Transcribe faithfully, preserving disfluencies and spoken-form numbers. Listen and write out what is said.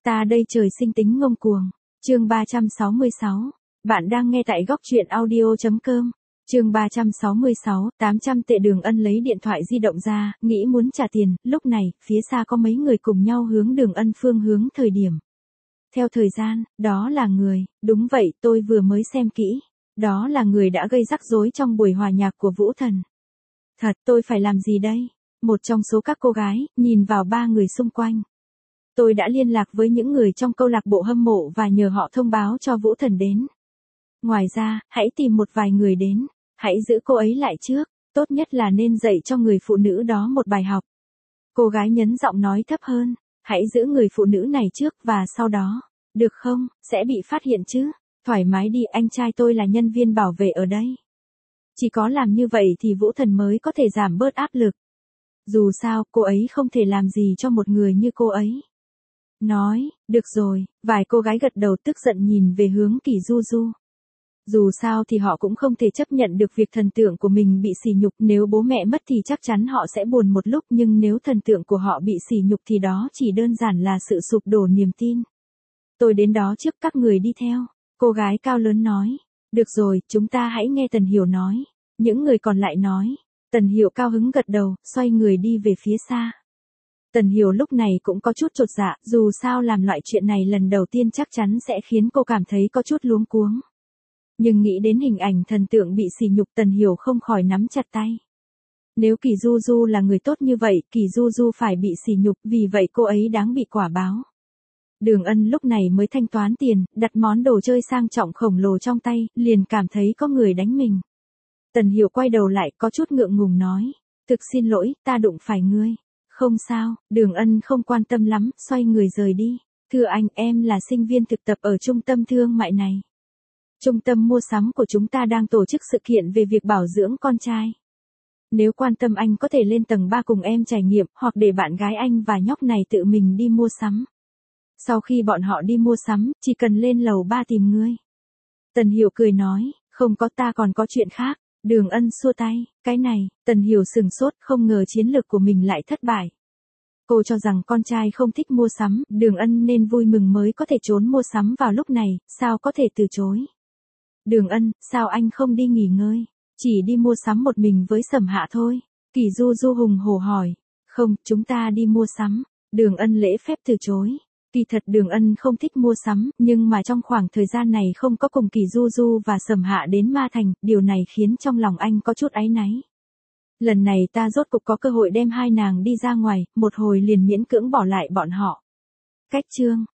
Ta đây trời sinh tính ngông cuồng. Chương ba trăm sáu mươi sáu. Bạn đang nghe tại góc truyện audio chấm com. Chương ba trăm sáu mươi sáu, tám trăm tệ. Đường Ân lấy điện thoại di động ra, nghĩ muốn trả tiền, lúc này, phía xa có mấy người cùng nhau hướng Đường Ân phương hướng thời điểm. Theo thời gian, đó là người, đúng vậy, tôi vừa mới xem kỹ. Đó là người đã gây rắc rối trong buổi hòa nhạc của Vũ Thần. Thật, tôi phải làm gì đây? Một trong số các cô gái, nhìn vào ba người xung quanh. Tôi đã liên lạc với những người trong câu lạc bộ hâm mộ và nhờ họ thông báo cho Vũ Thần đến. Ngoài ra, hãy tìm một vài người đến. Hãy giữ cô ấy lại trước, tốt nhất là nên dạy cho người phụ nữ đó một bài học. Cô gái nhấn giọng nói thấp hơn, hãy giữ người phụ nữ này trước và sau đó, được không, sẽ bị phát hiện chứ, thoải mái đi, anh trai tôi là nhân viên bảo vệ ở đây. Chỉ có làm như vậy thì Vũ Thần mới có thể giảm bớt áp lực. Dù sao, cô ấy không thể làm gì cho một người như cô ấy. Nói, được rồi, vài cô gái gật đầu tức giận nhìn về hướng Kỳ Du Du. Dù sao thì họ cũng không thể chấp nhận được việc thần tượng của mình bị sỉ nhục, nếu bố mẹ mất thì chắc chắn họ sẽ buồn một lúc, nhưng nếu thần tượng của họ bị sỉ nhục thì đó chỉ đơn giản là sự sụp đổ niềm tin. Tôi đến đó trước, các người đi theo, cô gái cao lớn nói. Được rồi, chúng ta hãy nghe Tần Hiểu nói. Những người còn lại nói. Tần Hiểu cao hứng gật đầu, xoay người đi về phía xa. Tần Hiểu lúc này cũng có chút chột dạ, dù sao làm loại chuyện này lần đầu tiên chắc chắn sẽ khiến cô cảm thấy có chút luống cuống. Nhưng nghĩ đến hình ảnh thần tượng bị sỉ nhục, Tần Hiểu không khỏi nắm chặt tay. Nếu Kỳ Du Du là người tốt như vậy, Kỳ Du Du phải bị sỉ nhục, vì vậy cô ấy đáng bị quả báo. Đường Ân lúc này mới thanh toán tiền, đặt món đồ chơi sang trọng khổng lồ trong tay, liền cảm thấy có người đánh mình. Tần Hiểu quay đầu lại, có chút ngượng ngùng nói. Thực xin lỗi, ta đụng phải ngươi. Không sao, Đường Ân không quan tâm lắm, xoay người rời đi. Thưa anh, em là sinh viên thực tập ở trung tâm thương mại này. Trung tâm mua sắm của chúng ta đang tổ chức sự kiện về việc bảo dưỡng con trai. Nếu quan tâm anh có thể lên tầng ba cùng em trải nghiệm, hoặc để bạn gái anh và nhóc này tự mình đi mua sắm. Sau khi bọn họ đi mua sắm, chỉ cần lên lầu ba tìm ngươi. Tần Hiểu cười nói, không có, ta còn có chuyện khác. Đường Ân xua tay, cái này, Tần Hiểu sừng sốt, không ngờ chiến lược của mình lại thất bại. Cô cho rằng con trai không thích mua sắm, Đường Ân nên vui mừng mới có thể trốn mua sắm vào lúc này, sao có thể từ chối. Đường Ân, sao anh không đi nghỉ ngơi, chỉ đi mua sắm một mình với Sầm Hạ thôi. Kỳ Du Du hùng hổ hỏi, không, chúng ta đi mua sắm. Đường Ân lễ phép từ chối. Kỳ thật Đường Ân không thích mua sắm, nhưng mà trong khoảng thời gian này không có cùng Kỳ Du Du và Sầm Hạ đến Ma Thành, điều này khiến trong lòng anh có chút áy náy. Lần này ta rốt cục có cơ hội đem hai nàng đi ra ngoài, một hồi liền miễn cưỡng bỏ lại bọn họ. Cách chương